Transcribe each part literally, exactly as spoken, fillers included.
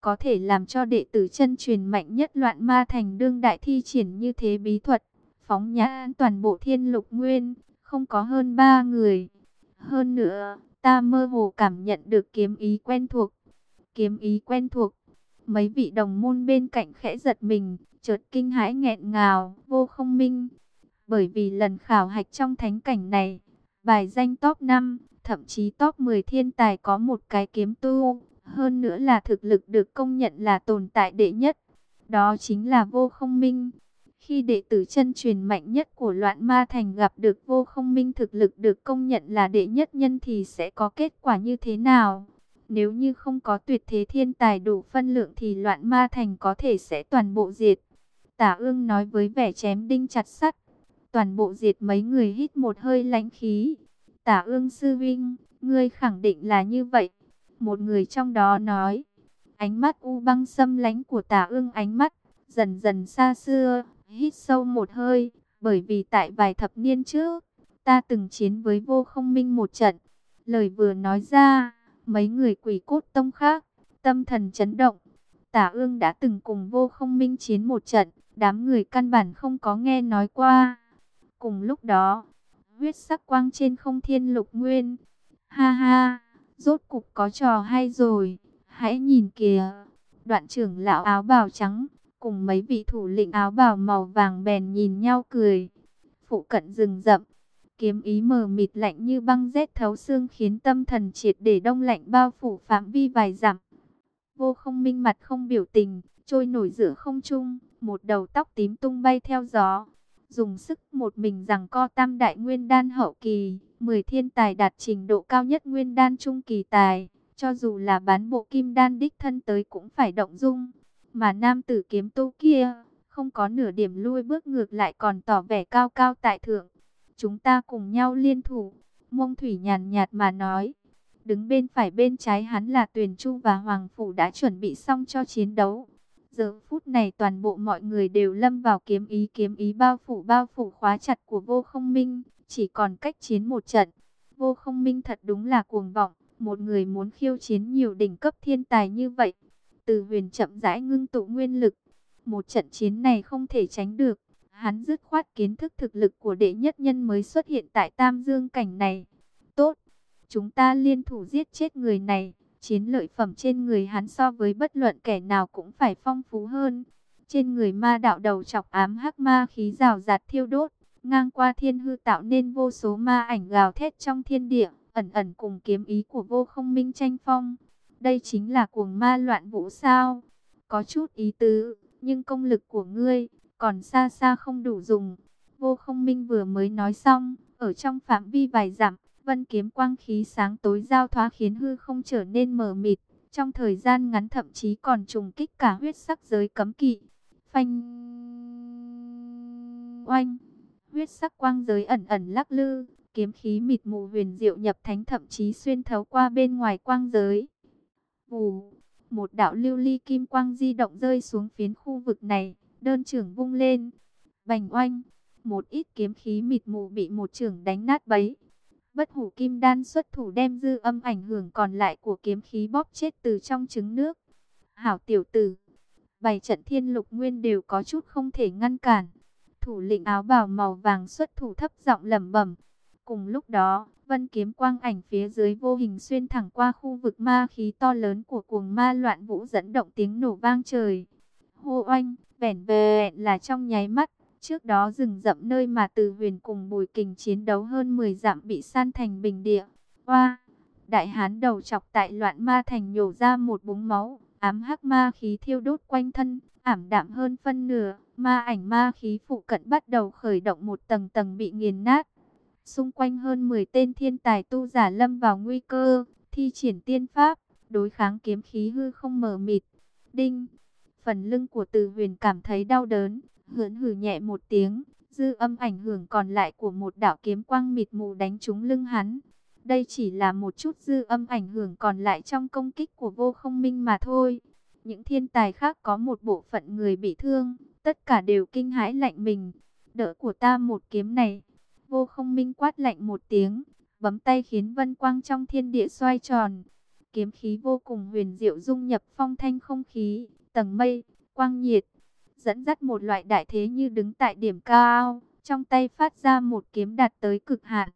có thể làm cho đệ tử chân truyền mạnh nhất Loạn Ma Thành đương đại thi triển như thế bí thuật, phóng nhãn toàn bộ Thiên Lục Nguyên, không có hơn ba người. Hơn nữa, ta mơ hồ cảm nhận được kiếm ý quen thuộc. Kiếm ý quen thuộc. Mấy vị đồng môn bên cạnh khẽ giật mình, chợt kinh hãi nghẹn ngào, Vô Không Minh. Bởi vì lần khảo hạch trong thánh cảnh này, bài danh top năm, thậm chí top mười thiên tài có một cái kiếm tu, hơn nữa là thực lực được công nhận là tồn tại đệ nhất. Đó chính là Vô Không Minh. Khi đệ tử chân truyền mạnh nhất của Loạn Ma Thành gặp được Vô Không Minh thực lực được công nhận là đệ nhất nhân thì sẽ có kết quả như thế nào? Nếu như không có tuyệt thế thiên tài đủ phân lượng thì Loạn Ma Thành có thể sẽ toàn bộ diệt. Tả Ương nói với vẻ chém đinh chặt sắt. Toàn bộ diệt, mấy người hít một hơi lãnh khí. Tả Ương sư vinh, ngươi khẳng định là như vậy. Một người trong đó nói. Ánh mắt u băng xâm lãnh của Tả Ương ánh mắt dần dần xa xưa, hít sâu một hơi, bởi vì tại vài thập niên trước, ta từng chiến với Vô Không Minh một trận. Lời vừa nói ra, mấy người Quỷ Cốt Tông khác, tâm thần chấn động. Tả Ương đã từng cùng Vô Không Minh chiến một trận, đám người căn bản không có nghe nói qua. Cùng lúc đó, huyết sắc quang trên không Thiên Lục Nguyên. Ha ha, rốt cục có trò hay rồi, hãy nhìn kìa. Đoạn trưởng lão áo bào trắng cùng mấy vị thủ lĩnh áo bào màu vàng bèn nhìn nhau cười. Phụ cận rừng rậm, kiếm ý mờ mịt lạnh như băng rét thấu xương khiến tâm thần triệt để đông lạnh bao phủ phạm vi vài dặm. Vô Không Minh mặt không biểu tình, trôi nổi giữa không trung, một đầu tóc tím tung bay theo gió. Dùng sức một mình giằng co tam đại nguyên đan hậu kỳ, mười thiên tài đạt trình độ cao nhất nguyên đan trung kỳ tài. Cho dù là bán bộ kim đan đích thân tới cũng phải động dung. Mà nam tử kiếm tu kia, không có nửa điểm lui bước ngược lại còn tỏ vẻ cao cao tại thượng. Chúng ta cùng nhau liên thủ. Mông Thủy nhàn nhạt mà nói. Đứng bên phải bên trái hắn là Tuyền Chu và Hoàng Phủ đã chuẩn bị xong cho chiến đấu. Giờ phút này toàn bộ mọi người đều lâm vào kiếm ý kiếm ý bao phủ bao phủ khóa chặt của Vô Không Minh. Chỉ còn cách chiến một trận. Vô Không Minh thật đúng là cuồng vọng. Một người muốn khiêu chiến nhiều đỉnh cấp thiên tài như vậy. Từ Huyền chậm rãi ngưng tụ nguyên lực. Một trận chiến này không thể tránh được. Hắn dứt khoát kiến thức thực lực của đệ nhất nhân mới xuất hiện tại Tam Dương cảnh này. Tốt, chúng ta liên thủ giết chết người này. Chiến lợi phẩm trên người hắn so với bất luận kẻ nào cũng phải phong phú hơn. Trên người ma đạo đầu chọc ám hắc ma khí rào rạt thiêu đốt. Ngang qua thiên hư tạo nên vô số ma ảnh gào thét trong thiên địa. Ẩn ẩn cùng kiếm ý của Vô Không Minh tranh phong. Đây chính là cuồng ma loạn vũ sao? Có chút ý tứ, nhưng công lực của ngươi còn xa xa không đủ dùng. Vô Không Minh vừa mới nói xong, ở trong phạm vi vài dặm, vân kiếm quang khí sáng tối giao thoa khiến hư không trở nên mờ mịt. Trong thời gian ngắn thậm chí còn trùng kích cả huyết sắc giới cấm kỵ. Phanh oanh, huyết sắc quang giới ẩn ẩn lắc lư. Kiếm khí mịt mù huyền diệu nhập thánh thậm chí xuyên thấu qua bên ngoài quang giới. Vù, một đạo lưu ly kim quang di động rơi xuống phiến khu vực này, đơn trưởng vung lên. Bành oanh, một ít kiếm khí mịt mù bị một trưởng đánh nát bấy. Bất hủ kim đan xuất thủ đem dư âm ảnh hưởng còn lại của kiếm khí bóp chết từ trong trứng nước. Hảo tiểu tử, bảy trận Thiên Lục Nguyên đều có chút không thể ngăn cản. Thủ lĩnh áo bào màu vàng xuất thủ thấp giọng lẩm bẩm. Cùng lúc đó, vân kiếm quang ảnh phía dưới vô hình xuyên thẳng qua khu vực ma khí to lớn của cuồng ma loạn vũ dẫn động tiếng nổ vang trời. Hô oanh, vẻn vẹn là trong nháy mắt, trước đó rừng rậm nơi mà Từ Huyền cùng Bùi Kình chiến đấu hơn mười dặm bị san thành bình địa. Oa, đại hán đầu chọc tại Loạn Ma Thành nhổ ra một búng máu, ám hắc ma khí thiêu đốt quanh thân, ảm đạm hơn phân nửa, ma ảnh ma khí phụ cận bắt đầu khởi động một tầng tầng bị nghiền nát. Xung quanh hơn mười tên thiên tài tu giả lâm vào nguy cơ, thi triển tiên pháp, đối kháng kiếm khí hư không mờ mịt. Đinh, phần lưng của Từ Huyền cảm thấy đau đớn, hớn hử nhẹ một tiếng, dư âm ảnh hưởng còn lại của một đạo kiếm quang mịt mù đánh trúng lưng hắn. Đây chỉ là một chút dư âm ảnh hưởng còn lại trong công kích của Vô Không Minh mà thôi. Những thiên tài khác có một bộ phận người bị thương, tất cả đều kinh hãi lạnh mình. Đỡ của ta một kiếm này. Vô Không Minh quát lạnh một tiếng, bấm tay khiến vân quang trong thiên địa xoay tròn. kiếm khí vô cùng huyền diệu dung nhập phong thanh không khí, tầng mây, quang nhiệt, dẫn dắt một loại đại thế như đứng tại điểm cao, trong tay phát ra một kiếm đạt tới cực hạn.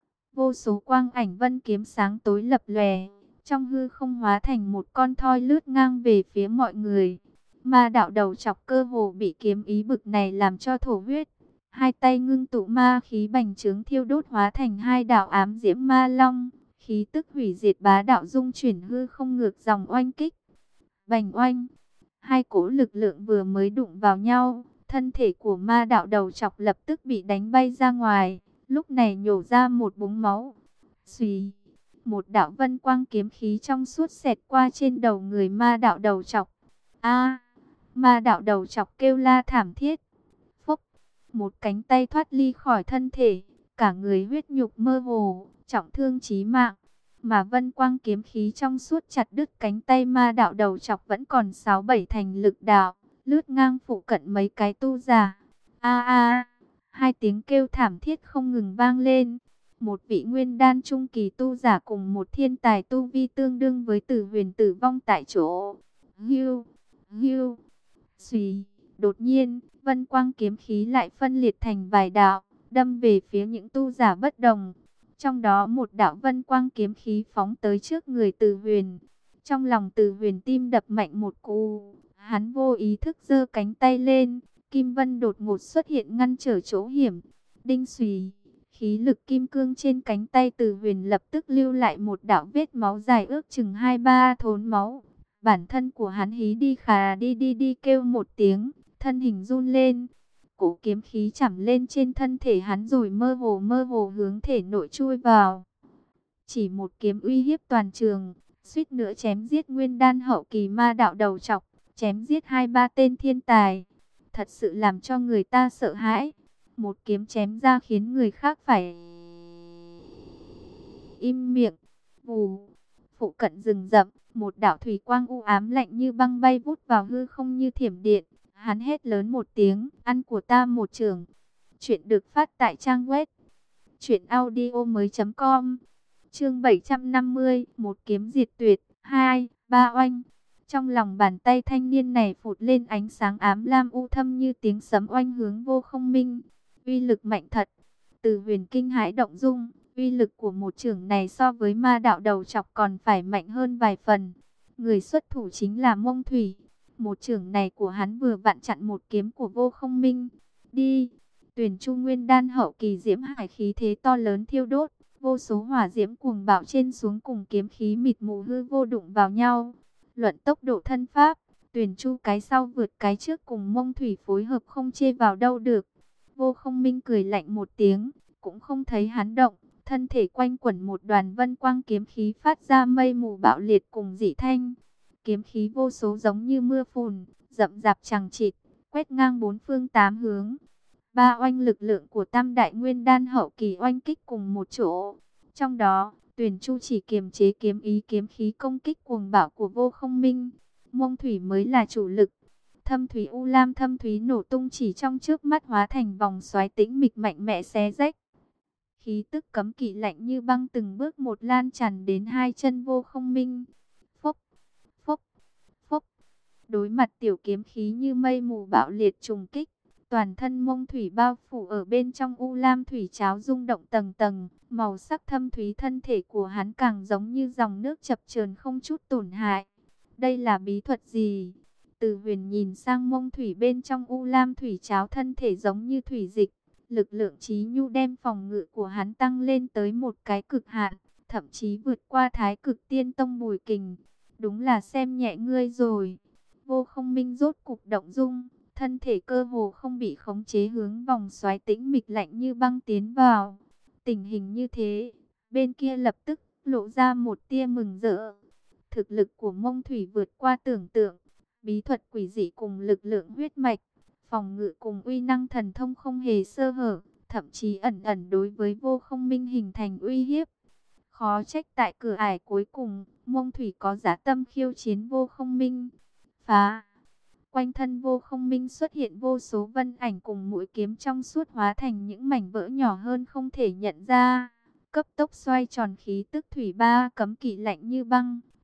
Vô số quang ảnh vân kiếm sáng tối lập lòe, trong hư không hóa thành một con thoi lướt ngang về phía mọi người. Ma đạo đầu chọc cơ hồ bị kiếm ý bực này làm cho thổ huyết. Hai tay ngưng tụ ma khí bành trướng thiêu đốt hóa thành hai đạo ám diễm ma long. Khí tức hủy diệt bá đạo dung chuyển hư không ngược dòng oanh kích. Bành oanh. Hai cỗ lực lượng vừa mới đụng vào nhau. Thân thể của ma đạo đầu chọc lập tức bị đánh bay ra ngoài. Lúc này nhổ ra một búng máu. Xùy. Một đạo vân quang kiếm khí trong suốt xẹt qua trên đầu người ma đạo đầu chọc. A, ma đạo đầu chọc kêu la thảm thiết. Phốc, một cánh tay thoát ly khỏi thân thể, cả người huyết nhục mơ hồ, trọng thương chí mạng. Mà vân quang kiếm khí trong suốt chặt đứt cánh tay ma đạo đầu chọc vẫn còn sáu bảy thành lực đạo, lướt ngang phụ cận mấy cái tu giả. A a, hai tiếng kêu thảm thiết không ngừng vang lên. Một vị nguyên đan trung kỳ tu giả cùng một thiên tài tu vi tương đương với Tử Huyền tử vong tại chỗ. Hưu, hưu, xùy. Đột nhiên, vân quang kiếm khí lại phân liệt thành vài đạo, đâm về phía những tu giả bất đồng. Trong đó một đạo vân quang kiếm khí phóng tới trước người Tử Huyền. Trong lòng Tử Huyền tim đập mạnh một cú, hắn vô ý thức giơ cánh tay lên, kim vân đột ngột xuất hiện ngăn trở chỗ hiểm. Đinh xùy. Khí lực kim cương trên cánh tay Tử Huyền lập tức lưu lại một đạo vết máu dài ước chừng hai ba thốn máu. Bản thân của hắn hí đi khà đi đi đi kêu một tiếng, thân hình run lên. Cổ kiếm khí chẩm lên trên thân thể hắn rồi mơ hồ mơ hồ hướng thể nội chui vào. Chỉ một kiếm uy hiếp toàn trường, suýt nữa chém giết nguyên đan hậu kỳ ma đạo đầu trọc, chém giết hai ba tên thiên tài. Thật sự làm cho người ta sợ hãi. Một kiếm chém ra khiến người khác phải im miệng. Vù, phụ cận rừng rậm, một đạo thủy quang u ám lạnh như băng bay vút vào hư không như thiểm điện. Hắn hét lớn một tiếng, ăn của ta một chưởng. Chuyện được phát tại trang web truyện audio mới chấm com. Chương bảy trăm năm mươi, một kiếm diệt tuyệt, hai, ba oanh. Trong lòng bàn tay thanh niên này phụt lên ánh sáng ám lam u thâm như tiếng sấm oanh hướng Vô Không Minh. Uy lực mạnh thật. Từ Huyền kinh hãi động dung, uy lực của một chưởng này so với ma đạo đầu chọc còn phải mạnh hơn vài phần. Người xuất thủ chính là Mông Thủy. Một chưởng này của hắn vừa vặn chặn một kiếm của Vô Không Minh. Đi. Tuyển Chu Nguyên đan hậu kỳ diễm hải khí thế to lớn thiêu đốt, vô số hỏa diễm cuồng bạo trên xuống cùng kiếm khí mịt mù hư vô đụng vào nhau. Luận tốc độ thân pháp, Tuyển Chu cái sau vượt cái trước cùng Mông Thủy phối hợp không chê vào đâu được. Vô Không Minh cười lạnh một tiếng, cũng không thấy hắn động, thân thể quanh quẩn một đoàn vân quang kiếm khí phát ra mây mù bạo liệt cùng dị thanh. Kiếm khí vô số giống như mưa phùn, rậm rạp chằng chịt, quét ngang bốn phương tám hướng. Ba oanh lực lượng của Tam Đại Nguyên Đan hậu kỳ oanh kích cùng một chỗ. Trong đó, Tuyển Chu chỉ kiềm chế kiếm ý kiếm khí công kích cuồng bạo của Vô Không Minh. Mông Thủy mới là chủ lực. Thâm thúy u lam thâm thúy nổ tung chỉ trong trước mắt hóa thành vòng xoáy tĩnh mịch mạnh mẽ xé rách. Khí tức cấm kỵ lạnh như băng từng bước một lan tràn đến hai chân Vô Không Minh. Phốc, phốc, phốc. Đối mặt tiểu kiếm khí như mây mù bạo liệt trùng kích, toàn thân Mông Thủy bao phủ ở bên trong u lam thủy cháo rung động tầng tầng, màu sắc thâm thúy thân thể của hắn càng giống như dòng nước chập chờn không chút tổn hại. Đây là bí thuật gì? Từ Huyền nhìn sang Mông Thủy bên trong u lam thủy cháo, thân thể giống như thủy dịch, lực lượng chí nhu đem phòng ngự của hắn tăng lên tới một cái cực hạn, thậm chí vượt qua Thái Cực Tiên Tông Bùi Kình. Đúng là xem nhẹ ngươi rồi. Vô Không Minh rốt cục động dung, thân thể cơ hồ không bị khống chế hướng vòng xoáy tĩnh mịch lạnh như băng tiến vào. Tình hình như thế, bên kia lập tức lộ ra một tia mừng rỡ. Thực lực của Mông Thủy vượt qua tưởng tượng, bí thuật quỷ dị cùng lực lượng huyết mạch, phòng ngự cùng uy năng thần thông không hề sơ hở, thậm chí ẩn ẩn đối với Vô Không Minh hình thành uy hiếp. Khó trách tại cửa ải cuối cùng, Mông Thủy có dã tâm khiêu chiến Vô Không Minh. Phá! Quanh thân Vô Không Minh xuất hiện vô số vân ảnh cùng mũi kiếm trong suốt hóa thành những mảnh vỡ nhỏ hơn không thể nhận ra. Cấp tốc xoay tròn khí tức thủy ba cấm kỵ lạnh như băng,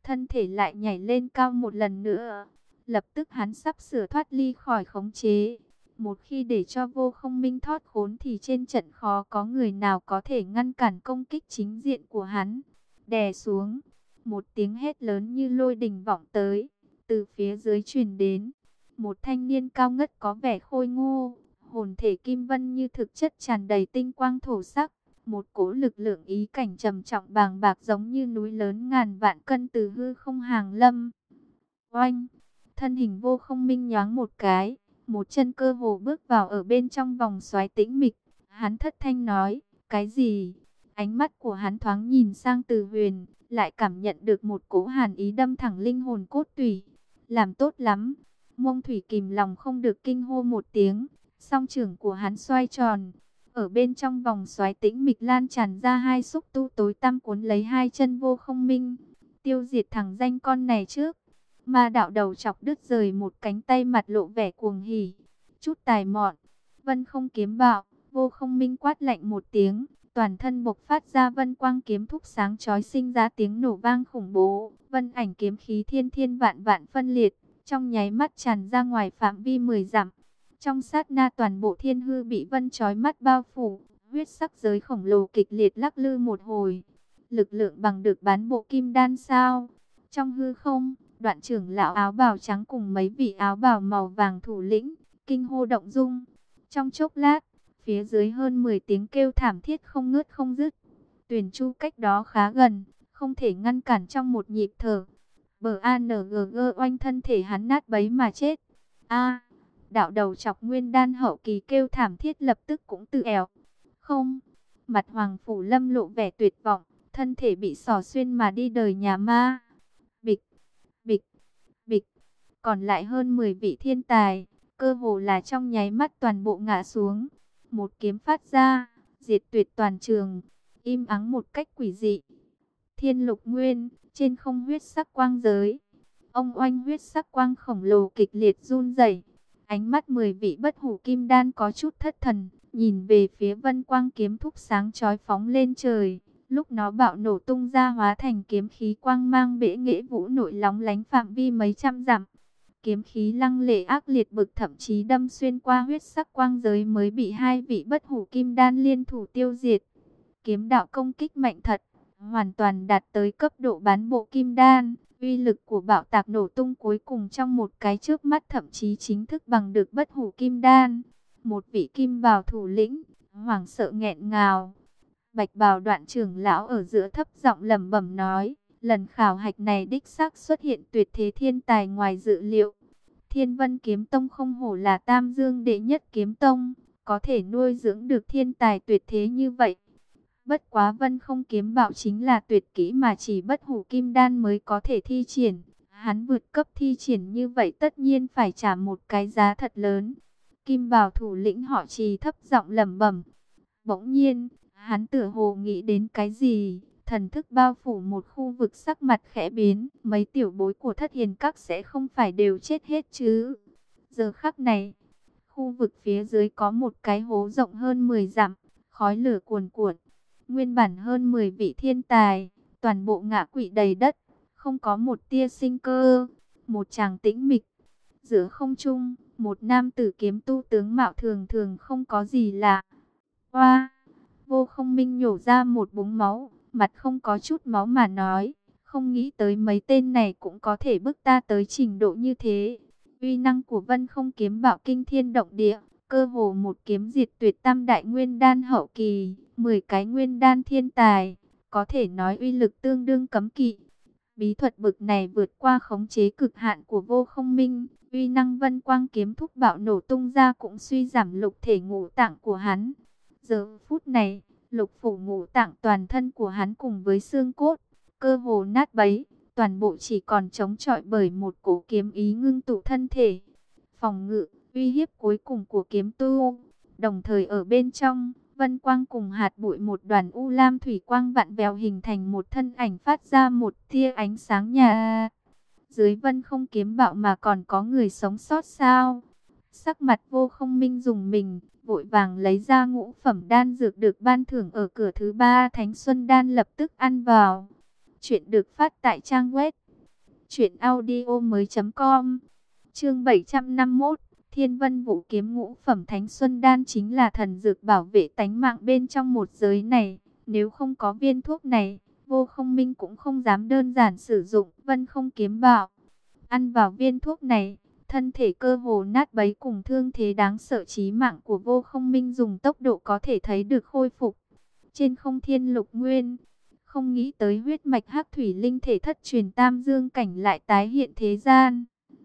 thân thể lại nhảy lên cao một lần nữa. Lập tức hắn sắp sửa thoát ly khỏi khống chế. Một khi để cho Vô Không Minh thoát khốn thì trên trận khó có người nào có thể ngăn cản công kích chính diện của hắn. Đè xuống, một tiếng hét lớn như lôi đình vọng tới, từ phía dưới truyền đến. Một thanh niên cao ngất có vẻ khôi ngô, hồn thể kim vân như thực chất tràn đầy tinh quang thổ sắc. Một cỗ lực lượng ý cảnh trầm trọng bàng bạc giống như núi lớn ngàn vạn cân từ hư không hàng lâm. Oanh! Thân hình Vô Không Minh nhoáng một cái, một chân cơ hồ bước vào ở bên trong vòng xoáy tĩnh mịch. Hắn thất thanh nói, cái gì? Ánh mắt của hắn thoáng nhìn sang Từ Huyền, lại cảm nhận được một cỗ hàn ý đâm thẳng linh hồn cốt tủy. Làm tốt lắm! Mông Thủy kìm lòng không được kinh hô một tiếng, song trưởng của hắn xoay tròn. Ở bên trong vòng xoáy tĩnh mịch lan tràn ra hai xúc tu tối tăm cuốn lấy hai chân Vô Không Minh. Tiêu diệt thằng danh con này trước. Ma đạo đầu chọc đứt rời một cánh tay, mặt lộ vẻ cuồng hỉ. Chút tài mọn, Vân Không kiếm bạo. Vô Không Minh quát lạnh một tiếng, toàn thân bộc phát ra vân quang kiếm thúc sáng chói, sinh ra tiếng nổ vang khủng bố. Vân ảnh kiếm khí thiên thiên vạn vạn phân liệt, trong nháy mắt tràn ra ngoài phạm vi mười dặm. Trong sát na toàn bộ thiên hư bị vân chói mắt bao phủ, huyết sắc giới khổng lồ kịch liệt lắc lư một hồi. Lực lượng bằng được bán bộ kim đan sao? Trong hư không, Đoạn trưởng lão áo bào trắng cùng mấy vị áo bào màu vàng thủ lĩnh kinh hô động dung. Trong chốc lát, phía dưới hơn mười tiếng kêu thảm thiết không ngớt không dứt. Tuyển Chu cách đó khá gần, không thể ngăn cản trong một nhịp thở. Bờ a en giê giê oanh, thân thể hắn nát bấy mà chết. A, đạo đầu chọc nguyên đan hậu kỳ kêu thảm thiết lập tức cũng tự ẻo. Không, mặt Hoàng Phủ Lâm lộ vẻ tuyệt vọng, thân thể bị xỏ xuyên mà đi đời nhà ma. Bịch, bịch, bịch, còn lại hơn mười vị thiên tài, cơ hồ là trong nháy mắt toàn bộ ngã xuống. Một kiếm phát ra, diệt tuyệt toàn trường, im ắng một cách quỷ dị. Thiên Lục Nguyên, trên không huyết sắc quang giới. Ông oanh huyết sắc quang khổng lồ kịch liệt run rẩy. Ánh mắt mười vị bất hủ kim đan có chút thất thần, nhìn về phía vân quang kiếm thúc sáng chói phóng lên trời. Lúc nó bạo nổ tung ra hóa thành kiếm khí quang mang bể nghệ vũ nổi lóng lánh phạm vi mấy trăm dặm. Kiếm khí lăng lệ ác liệt bực, thậm chí đâm xuyên qua huyết sắc quang giới mới bị hai vị bất hủ kim đan liên thủ tiêu diệt. Kiếm đạo công kích mạnh thật, hoàn toàn đạt tới cấp độ bán bộ kim đan. Uy lực của bạo tạc nổ tung cuối cùng trong một cái chớp mắt thậm chí chính thức bằng được bất hủ kim đan. Một vị kim bào thủ lĩnh hoảng sợ nghẹn ngào. Bạch bào Đoạn trưởng lão ở giữa thấp giọng lẩm bẩm nói, lần khảo hạch này đích xác xuất hiện tuyệt thế thiên tài ngoài dự liệu. Thiên Vân Kiếm Tông không hổ là Tam Dương đệ nhất kiếm tông, có thể nuôi dưỡng được thiên tài tuyệt thế như vậy. Bất quá Vân Không kiếm bạo chính là tuyệt kỹ mà chỉ bất hủ kim đan mới có thể thi triển. Hắn vượt cấp thi triển như vậy tất nhiên phải trả một cái giá thật lớn. Kim bào thủ lĩnh họ Trì thấp giọng lẩm bẩm. Bỗng nhiên, hắn tựa hồ nghĩ đến cái gì, thần thức bao phủ một khu vực, sắc mặt khẽ biến. Mấy tiểu bối của Thất Hiền Các sẽ không phải đều chết hết chứ? Giờ khắc này, khu vực phía dưới có một cái hố rộng hơn mười dặm, khói lửa cuồn cuộn. Nguyên bản hơn mười vị thiên tài, toàn bộ ngã quỵ đầy đất, không có một tia sinh cơ. Một tràng tĩnh mịch, giữa không trung, một nam tử kiếm tu tướng mạo thường thường không có gì lạ. Oa! Vô Không Minh nhổ ra một búng máu, mặt không có chút máu mà nói, không nghĩ tới mấy tên này cũng có thể bức ta tới trình độ như thế. Uy năng của Vân Không kiếm bạo kinh thiên động địa, cơ hồ một kiếm diệt tuyệt tam đại nguyên đan hậu kỳ, mười cái nguyên đan thiên tài, có thể nói uy lực tương đương cấm kỵ. Bí thuật bực này vượt qua khống chế cực hạn của Vô Không Minh, uy năng vân quang kiếm thúc bạo nổ tung ra cũng suy giảm lục thể ngũ tạng của hắn. Giờ phút này, lục phủ ngũ tạng toàn thân của hắn cùng với xương cốt, cơ hồ nát bấy, toàn bộ chỉ còn chống chọi bởi một cổ kiếm ý ngưng tụ thân thể. Phòng ngự, uy hiếp cuối cùng của kiếm tu, đồng thời ở bên trong, vân quang cùng hạt bụi một đoàn u lam thủy quang vặn vẹo hình thành một thân ảnh phát ra một tia ánh sáng nhà. Dưới Vân Không kiếm bạo mà còn có người sống sót sao? Sắc mặt Vô Không Minh dùng mình, vội vàng lấy ra ngũ phẩm đan dược được ban thưởng ở cửa thứ ba Thánh Xuân Đan lập tức ăn vào. Chuyện được phát tại trang web truyện audio mới chấm com. Chương bảy trăm năm mươi mốt, Thiên Vân Vũ Kiếm ngũ phẩm Thánh Xuân Đan chính là thần dược bảo vệ tánh mạng bên trong một giới này. Nếu không có viên thuốc này, Vô Không Minh cũng không dám đơn giản sử dụng Vân Không Kiếm Bảo. Ăn vào viên thuốc này, thân thể cơ hồ nát bấy cùng thương thế đáng sợ chí mạng của Vô Không Minh dùng tốc độ có thể thấy được khôi phục. Trên không thiên lục nguyên, không nghĩ tới huyết mạch hắc thủy linh thể thất truyền tam dương cảnh lại tái hiện thế gian.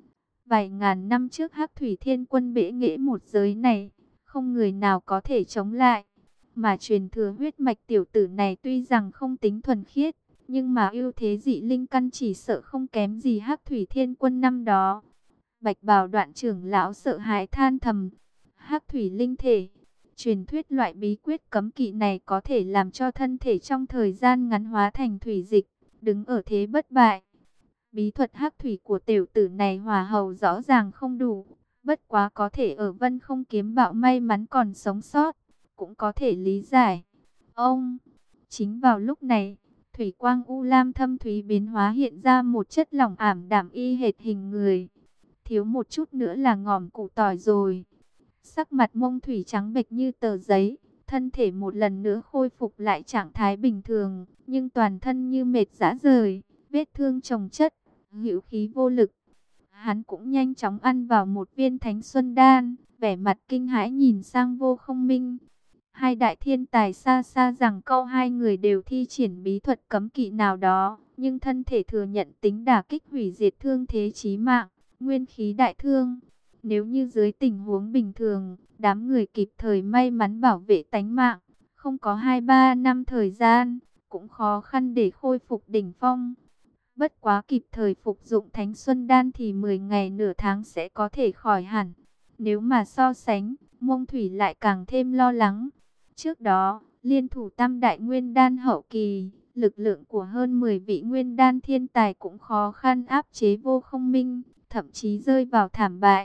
Vài ngàn năm trước hắc thủy thiên quân bẽ nghễ một giới này, không người nào có thể chống lại. Mà truyền thừa huyết mạch tiểu tử này tuy rằng không tính thuần khiết, nhưng mà ưu thế dị linh căn chỉ sợ không kém gì hắc thủy thiên quân năm đó. Bạch bào đoạn trưởng lão sợ hãi than thầm, hắc thủy linh thể. Truyền thuyết loại bí quyết cấm kỵ này có thể làm cho thân thể trong thời gian ngắn hóa thành thủy dịch, đứng ở thế bất bại. Bí thuật hắc thủy của tiểu tử này hỏa hầu rõ ràng không đủ, bất quá có thể ở Vân Không Kiếm Bảo may mắn còn sống sót, cũng có thể lý giải. Ông, chính vào lúc này, thủy quang u lam thâm thúy biến hóa hiện ra một chất lỏng ảm đạm y hệt hình người. Thiếu một chút nữa là ngòm củ tỏi rồi. Sắc mặt Mông Thủy trắng bệch như tờ giấy, thân thể một lần nữa khôi phục lại trạng thái bình thường, nhưng toàn thân như mệt rã rời, vết thương chồng chất, hữu khí vô lực. Hắn cũng nhanh chóng ăn vào một viên Thánh Xuân Đan, vẻ mặt kinh hãi nhìn sang Vô Không Minh. Hai đại thiên tài xa xa rằng câu hai người đều thi triển bí thuật cấm kỵ nào đó, nhưng thân thể thừa nhận tính đả kích hủy diệt thương thế chí mạng, nguyên khí đại thương. Nếu như dưới tình huống bình thường, đám người kịp thời may mắn bảo vệ tánh mạng, không có hai ba năm thời gian, cũng khó khăn để khôi phục đỉnh phong. Bất quá kịp thời phục dụng Thánh Xuân Đan thì mười ngày nửa tháng sẽ có thể khỏi hẳn. Nếu mà so sánh, Mông Thủy lại càng thêm lo lắng. Trước đó, liên thủ tam đại nguyên đan hậu kỳ, lực lượng của hơn mười vị nguyên đan thiên tài cũng khó khăn áp chế Vô Không Minh, thậm chí rơi vào thảm bại.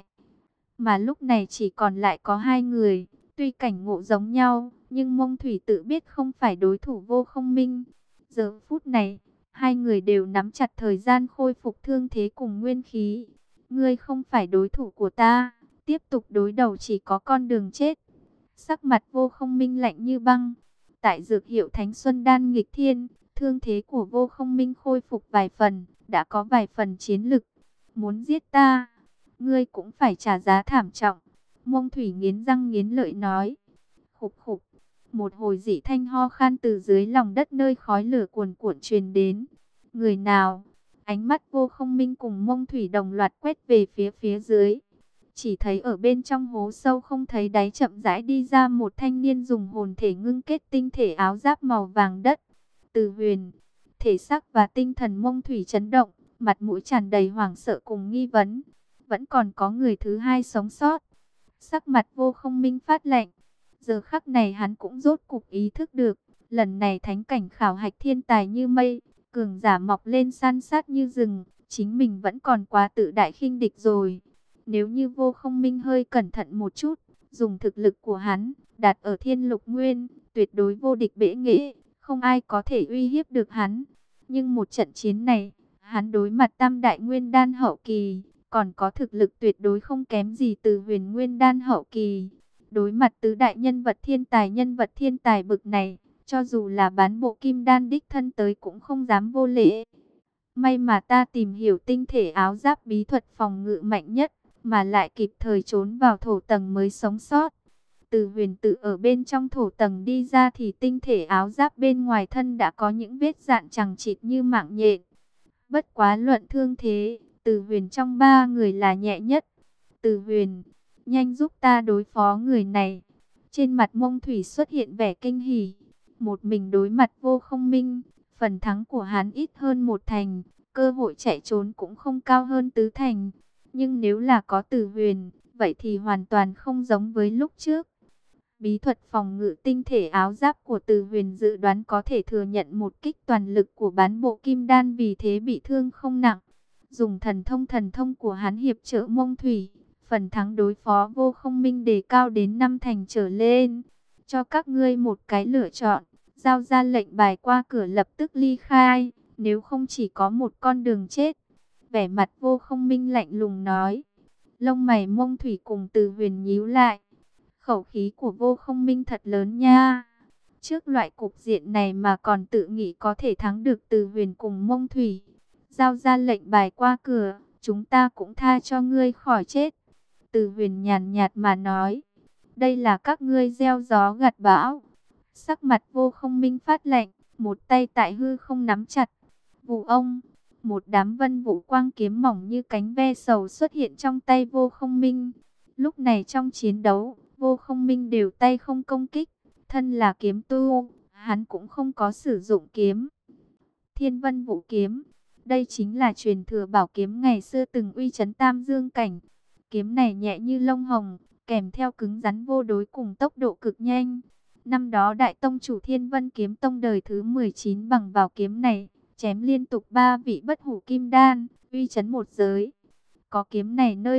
Mà lúc này chỉ còn lại có hai người, tuy cảnh ngộ giống nhau, nhưng Mông Thủy tự biết không phải đối thủ Vô Không Minh. Giờ phút này, hai người đều nắm chặt thời gian khôi phục thương thế cùng nguyên khí. Ngươi không phải đối thủ của ta, tiếp tục đối đầu chỉ có con đường chết. Sắc mặt Vô Không Minh lạnh như băng. Tại dược hiệu Thánh Xuân Đan nghịch thiên, thương thế của Vô Không Minh khôi phục vài phần, đã có vài phần chiến lực. Muốn giết ta, ngươi cũng phải trả giá thảm trọng. Mông Thủy nghiến răng nghiến lợi nói. Khục khục, một hồi dị thanh ho khan từ dưới lòng đất nơi khói lửa cuồn cuộn truyền đến. Người nào? Ánh mắt Vô Không Minh cùng Mông Thủy đồng loạt quét về phía phía dưới. Chỉ thấy ở bên trong hố sâu không thấy đáy chậm rãi đi ra một thanh niên dùng hồn thể ngưng kết tinh thể áo giáp màu vàng đất. Từ Huyền, thể xác và tinh thần Mông Thủy chấn động, mặt mũi tràn đầy hoảng sợ cùng nghi vấn. Vẫn còn có người thứ hai sống sót. Sắc mặt Vô Không Minh phát lạnh. Giờ khắc này hắn cũng rốt cục ý thức được, lần này thánh cảnh khảo hạch thiên tài như mây, cường giả mọc lên san sát như rừng, chính mình vẫn còn quá tự đại khinh địch rồi. Nếu như Vô Không Minh hơi cẩn thận một chút, dùng thực lực của hắn, đạt ở thiên lục nguyên, tuyệt đối vô địch bẽ nghễ, không ai có thể uy hiếp được hắn. Nhưng một trận chiến này, hắn đối mặt tam đại nguyên đan hậu kỳ, còn có thực lực tuyệt đối không kém gì Từ Huyền nguyên đan hậu kỳ. Đối mặt tứ đại nhân vật thiên tài nhân vật thiên tài bực này, cho dù là bán bộ kim đan đích thân tới cũng không dám vô lễ. May mà ta tìm hiểu tinh thể áo giáp bí thuật phòng ngự mạnh nhất, mà lại kịp thời trốn vào thổ tầng mới sống sót. Từ Huyền tự ở bên trong thổ tầng đi ra thì tinh thể áo giáp bên ngoài thân đã có những vết dạn chằng chịt như mạng nhện. Bất quá luận thương thế, Từ Huyền trong ba người là nhẹ nhất. Từ Huyền, nhanh giúp ta đối phó người này. Trên mặt Mông Thủy xuất hiện vẻ kinh hỉ. Một mình đối mặt Vô Không Minh, phần thắng của hắn ít hơn một thành, cơ hội chạy trốn cũng không cao hơn tứ thành. Nhưng nếu là có Từ Huyền, vậy thì hoàn toàn không giống với lúc trước. Bí thuật phòng ngự tinh thể áo giáp của Từ Huyền dự đoán có thể thừa nhận một kích toàn lực của bán bộ kim đan, vì thế bị thương không nặng. Dùng thần thông thần thông của hắn hiệp trợ Mông Thủy, phần thắng đối phó Vô Không Minh đề cao đến năm thành trở lên. Cho các ngươi một cái lựa chọn, giao ra lệnh bài qua cửa lập tức ly khai, nếu không chỉ có một con đường chết. Vẻ mặt Vô Không Minh lạnh lùng nói. Lông mày Mông Thủy cùng Từ Huyền nhíu lại. Khẩu khí của Vô Không Minh thật lớn nha. Trước loại cục diện này mà còn tự nghĩ có thể thắng được Từ Huyền cùng Mông Thủy. Giao ra lệnh bài qua cửa, chúng ta cũng tha cho ngươi khỏi chết. Từ Huyền nhàn nhạt mà nói. Đây là các ngươi gieo gió gặt bão. Sắc mặt Vô Không Minh phát lạnh, một tay tại hư không nắm chặt. Vụ ông, một đám vân vũ quang kiếm mỏng như cánh ve sầu xuất hiện trong tay Vô Không Minh. Lúc này trong chiến đấu, Vô Không Minh đều tay không công kích. Thân là kiếm tu, hắn cũng không có sử dụng kiếm. Thiên Vân Vũ Kiếm, đây chính là truyền thừa bảo kiếm ngày xưa từng uy chấn Tam Dương cảnh. Kiếm này nhẹ như lông hồng, kèm theo cứng rắn vô đối cùng tốc độ cực nhanh. Năm đó Đại Tông chủ Thiên Vân Kiếm Tông đời thứ mười chín bằng vào kiếm này, chém liên tục ba vị bất hủ kim đan, uy chấn một giới. Có kiếm này nơi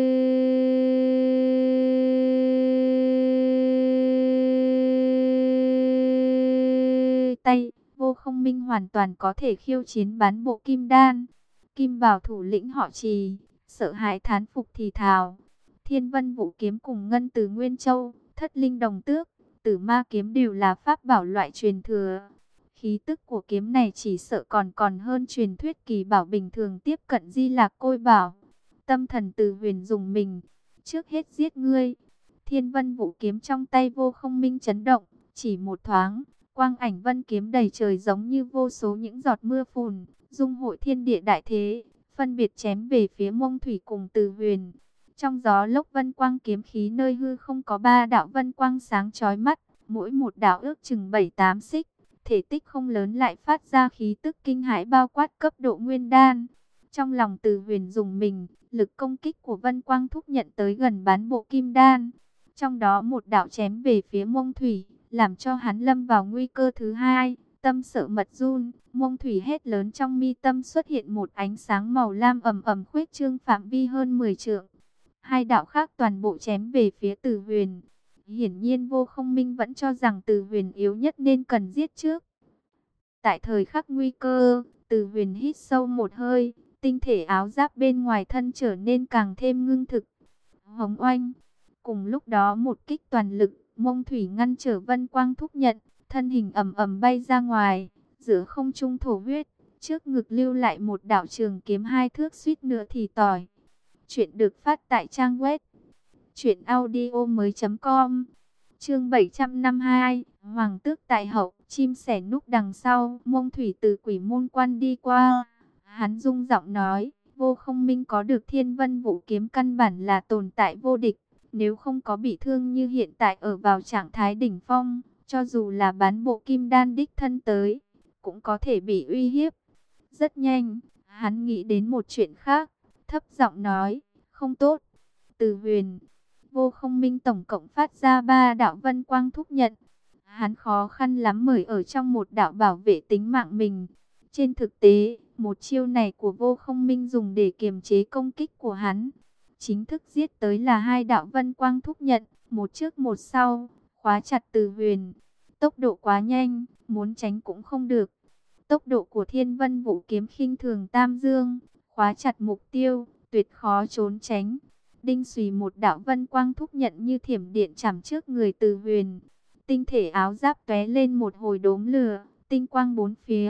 tay, Vô Không Minh hoàn toàn có thể khiêu chiến bán bộ kim đan. Kim Bảo thủ lĩnh họ Trì, sợ hãi thán phục thì thào. Thiên Vân Vũ Kiếm cùng Ngân Từ Nguyên Châu, Thất Linh Đồng Tước, Tử Ma Kiếm đều là pháp bảo loại truyền thừa. Khí tức của kiếm này chỉ sợ còn còn hơn truyền thuyết kỳ bảo bình thường tiếp cận Di Lạc Côi Bảo. Tâm thần Từ Huyền dùng mình, trước hết giết ngươi. Thiên Vân Vũ Kiếm trong tay Vô Không Minh chấn động, chỉ một thoáng, quang ảnh vân kiếm đầy trời giống như vô số những giọt mưa phùn, dung hội thiên địa đại thế, phân biệt chém về phía Mông Thủy cùng Từ Huyền. Trong gió lốc vân quang kiếm khí nơi hư không có ba đạo vân quang sáng chói mắt, mỗi một đạo ước chừng bảy tám xích, thể tích không lớn lại phát ra khí tức kinh hãi bao quát cấp độ nguyên đan. Trong lòng Từ Huyền dùng mình, lực công kích của vân quang thúc nhận tới gần bán bộ kim đan. Trong đó một đạo chém về phía Mông Thủy, làm cho hắn lâm vào nguy cơ thứ hai, tâm sợ mật run. Mông Thủy hét lớn, trong mi tâm xuất hiện một ánh sáng màu lam ầm ầm khuếch trương phạm vi hơn mười trượng. Hai đạo khác toàn bộ chém về phía Từ Huyền. Hiển nhiên Vô Không Minh vẫn cho rằng Từ Huyền yếu nhất nên cần giết trước. Tại thời khắc nguy cơ, Từ Huyền hít sâu một hơi, tinh thể áo giáp bên ngoài thân trở nên càng thêm ngưng thực. Hống oanh, cùng lúc đó một kích toàn lực, Mông Thủy ngăn trở vân quang thúc nhận, thân hình ầm ầm bay ra ngoài, giữa không trung thổ huyết, trước ngực lưu lại một đạo trường kiếm hai thước suýt nữa thì tỏi. Chuyện được phát tại trang web truyện audio mới chấm com. Chương bảy trăm năm mươi hai, Hoàng tước tại hậu, chim sẻ núp đằng sau. Mông Thủy từ quỷ môn quan đi qua, hắn rung giọng nói, Vô Không Minh có được Thiên Vân Vũ Kiếm căn bản là tồn tại vô địch. Nếu không có bị thương như hiện tại ở vào trạng thái đỉnh phong, cho dù là bán bộ kim đan đích thân tới, cũng có thể bị uy hiếp. Rất nhanh, hắn nghĩ đến một chuyện khác, thấp giọng nói, không tốt. Từ Huyền, Vô Không Minh tổng cộng phát ra ba đạo vân quang thúc nhận. Hắn khó khăn lắm mới ở trong một đạo bảo vệ tính mạng mình. Trên thực tế, một chiêu này của Vô Không Minh dùng để kiềm chế công kích của hắn. Chính thức giết tới là hai đạo vân quang thúc nhận, một trước một sau, khóa chặt Từ Huyền. Tốc độ quá nhanh, muốn tránh cũng không được. Tốc độ của Thiên Vân Vũ Kiếm khinh thường Tam Dương, khóa chặt mục tiêu, tuyệt khó trốn tránh. Đinh xùy, một đạo vân quang thúc nhận như thiểm điện chạm trước người Từ Huyền. Tinh thể áo giáp tóe lên một hồi đốm lửa, tinh quang bốn phía.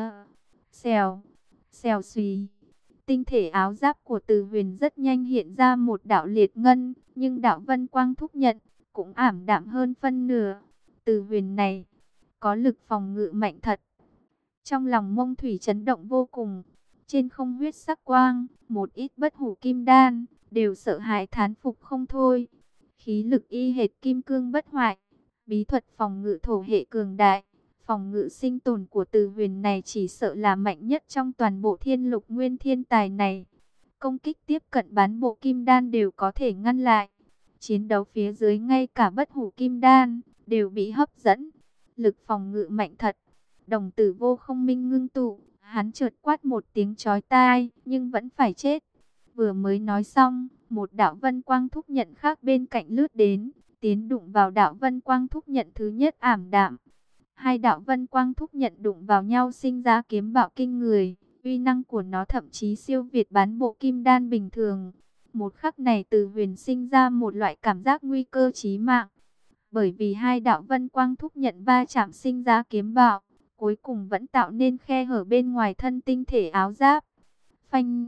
Xèo, xèo xùy. Tinh thể áo giáp của Từ Huyền rất nhanh hiện ra một đạo liệt ngân, nhưng đạo vân quang thúc nhận cũng ảm đạm hơn phân nửa. Từ Huyền này có lực phòng ngự mạnh thật. Trong lòng Mông Thủy chấn động vô cùng. Trên không huyết sắc quang, một ít bất hủ kim đan đều sợ hãi thán phục không thôi. Khí lực y hệt kim cương bất hoại, bí thuật phòng ngự thổ hệ cường đại. Phòng ngự sinh tồn của Từ Huyền này chỉ sợ là mạnh nhất trong toàn bộ thiên lục nguyên thiên tài này. Công kích tiếp cận bán bộ kim đan đều có thể ngăn lại. Chiến đấu phía dưới ngay cả bất hủ kim đan đều bị hấp dẫn. Lực phòng ngự mạnh thật. Đồng tử Vô Không Minh ngưng tụ, hắn chợt quát một tiếng chói tai, nhưng vẫn phải chết. Vừa mới nói xong, một đạo vân quang thúc nhận khác bên cạnh lướt đến, tiến đụng vào đạo vân quang thúc nhận thứ nhất ảm đạm. Hai đạo vân quang thúc nhận đụng vào nhau sinh ra kiếm bạo kinh người, Uy năng của nó thậm chí siêu việt bán bộ kim đan bình thường. Một khắc này Từ Huyền sinh ra một loại cảm giác nguy cơ chí mạng. Bởi vì hai đạo vân quang thúc nhận va chạm sinh ra kiếm bạo, cuối cùng vẫn tạo nên khe hở bên ngoài thân tinh thể áo giáp. Phanh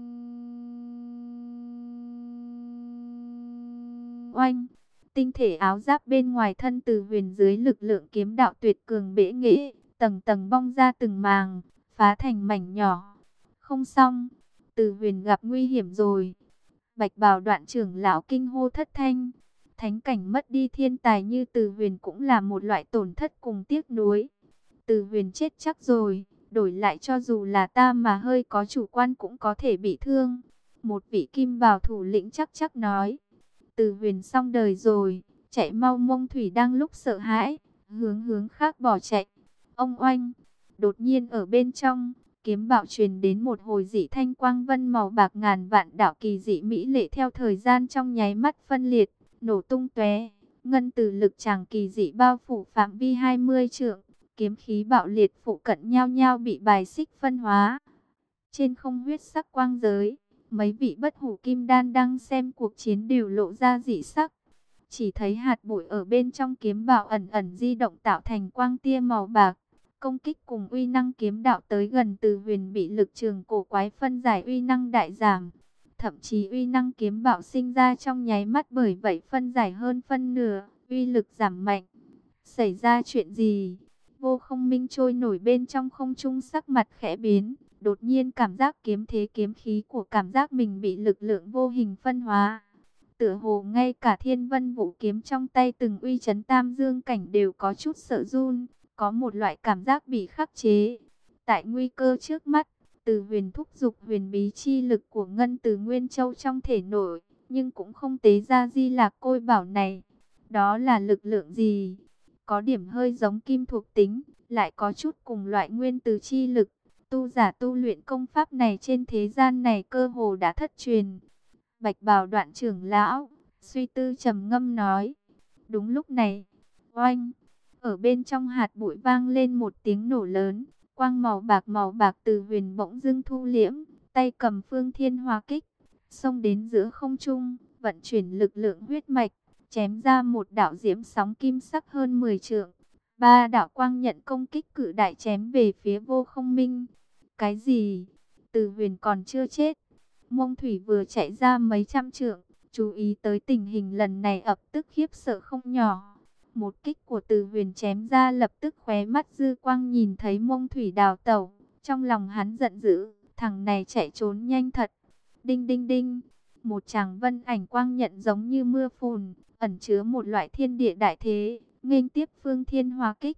oanh, tinh thể áo giáp bên ngoài thân Từ Huyền dưới lực lượng kiếm đạo tuyệt cường bẽ nghễ, tầng tầng bong ra từng màng, phá thành mảnh nhỏ. Không xong, Từ Huyền gặp nguy hiểm rồi. Bạch Bào Đoạn trưởng lão kinh hô thất thanh. Thánh cảnh mất đi thiên tài như Từ Huyền cũng là một loại tổn thất cùng tiếc nuối. Từ Huyền chết chắc rồi, đổi lại cho dù là ta mà hơi có chủ quan cũng có thể bị thương. Một vị kim bào thủ lĩnh chắc chắc nói. Từ Huyền xong đời rồi, chạy mau. Mông Thủy đang lúc sợ hãi, hướng hướng khác bỏ chạy. Ông oanh, đột nhiên ở bên trong, kiếm bạo truyền đến một hồi dị thanh quang vân màu bạc, ngàn vạn đạo kỳ dị mỹ lệ theo thời gian trong nháy mắt phân liệt, nổ tung tóe. Ngân từ lực tràng kỳ dị bao phủ phạm vi hai mươi trượng, kiếm khí bạo liệt phụ cận nhao nhao bị bài xích phân hóa. Trên không huyết sắc quang giới, mấy vị bất hủ kim đan đang xem cuộc chiến đều lộ ra dị sắc. Chỉ thấy hạt bụi ở bên trong kiếm bạo ẩn ẩn di động tạo thành quang tia màu bạc. Công kích cùng uy năng kiếm đạo tới gần Từ Huyền bị lực trường cổ quái phân giải, uy năng đại giảm. Thậm chí uy năng kiếm bạo sinh ra trong nháy mắt bởi vậy phân giải hơn phân nửa, uy lực giảm mạnh. Xảy ra chuyện gì? Vô Không Minh trôi nổi bên trong không trung, sắc mặt khẽ biến, đột nhiên cảm giác kiếm thế kiếm khí của cảm giác mình bị lực lượng vô hình phân hóa. Tựa hồ ngay cả Thiên Vân Vũ kiếm trong tay từng uy chấn tam dương cảnh đều có chút sợ run, có một loại cảm giác bị khắc chế. Tại nguy cơ trước mắt, Từ Huyền thúc giục huyền bí chi lực của Ngân Từ Nguyên Châu trong thể nội, nhưng cũng không tế ra Di Lạc Côi Bảo này. Đó là lực lượng gì? Có điểm hơi giống kim thuộc tính, lại có chút cùng loại nguyên từ chi lực. Tu giả tu luyện công pháp này trên thế gian này cơ hồ đã thất truyền. Bạch Bào Đoạn trưởng lão suy tư trầm ngâm nói. Đúng lúc này, oanh, ở bên trong hạt bụi vang lên một tiếng nổ lớn, quang màu bạc màu bạc Từ Huyền bỗng dưng thu liễm, tay cầm Phương Thiên Hỏa Kích, xông đến giữa không trung, vận chuyển lực lượng huyết mạch, chém ra một đạo diễm sóng kim sắc hơn mười trượng. Ba đạo quang nhận công kích cự đại chém về phía Vô Không Minh. Cái gì? Từ Huyền còn chưa chết. Mông Thủy vừa chạy ra mấy trăm trượng, chú ý tới tình hình lần này ập tức khiếp sợ không nhỏ. Một kích của Từ Huyền chém ra lập tức khóe mắt dư quang nhìn thấy Mông Thủy đào tẩu. Trong lòng hắn giận dữ, thằng này chạy trốn nhanh thật. Đinh đinh đinh, một tràng vân ảnh quang nhận giống như mưa phùn, ẩn chứa một loại thiên địa đại thế, nghênh tiếp Phương Thiên Hỏa Kích.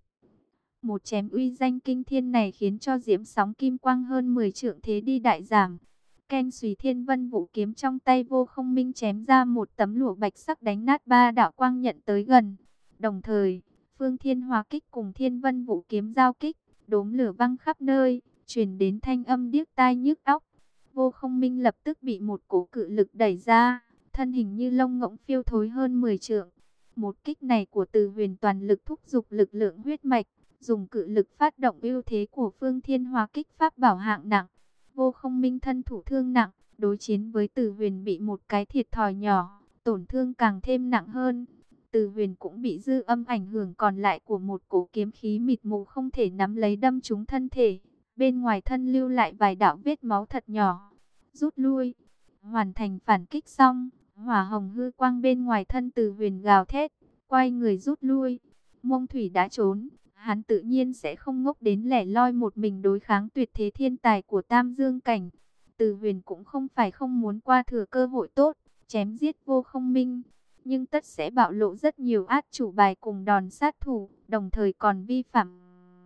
Một chém uy danh kinh thiên này khiến cho diễm sóng kim quang hơn mười trượng thế đi đại giảm. Keng xùy Thiên Vân Vũ kiếm trong tay Vô Không Minh chém ra một tấm lụa bạch sắc đánh nát ba đạo quang nhận tới gần. Đồng thời, Phương Thiên Hỏa Kích cùng Thiên Vân Vũ kiếm giao kích, đốm lửa văng khắp nơi, truyền đến thanh âm điếc tai nhức óc. Vô Không Minh lập tức bị một cổ cự lực đẩy ra, thân hình như lông ngỗng phiêu thối hơn mười trượng. Một kích này của Từ Huyền toàn lực thúc giục lực lượng huyết mạch, dùng cự lực phát động ưu thế của Phương Thiên Hỏa Kích pháp bảo hạng nặng. Vô Không Minh thân thủ thương nặng, đối chiến với Từ Huyền bị một cái thiệt thòi nhỏ, tổn thương càng thêm nặng hơn. Từ Huyền cũng bị dư âm ảnh hưởng còn lại của một cổ kiếm khí mịt mù không thể nắm lấy đâm trúng thân thể. Bên ngoài thân lưu lại vài đạo vết máu thật nhỏ. Rút lui, hoàn thành phản kích xong, hỏa hồng hư quang bên ngoài thân Từ Huyền gào thét, quay người rút lui. Mông Thủy đã trốn, hắn tự nhiên sẽ không ngốc đến lẻ loi một mình đối kháng tuyệt thế thiên tài của Tam Dương Cảnh. Từ Huyền cũng không phải không muốn qua thừa cơ hội tốt, chém giết Vô Không Minh, nhưng tất sẽ bạo lộ rất nhiều át chủ bài cùng đòn sát thủ, đồng thời còn vi phạm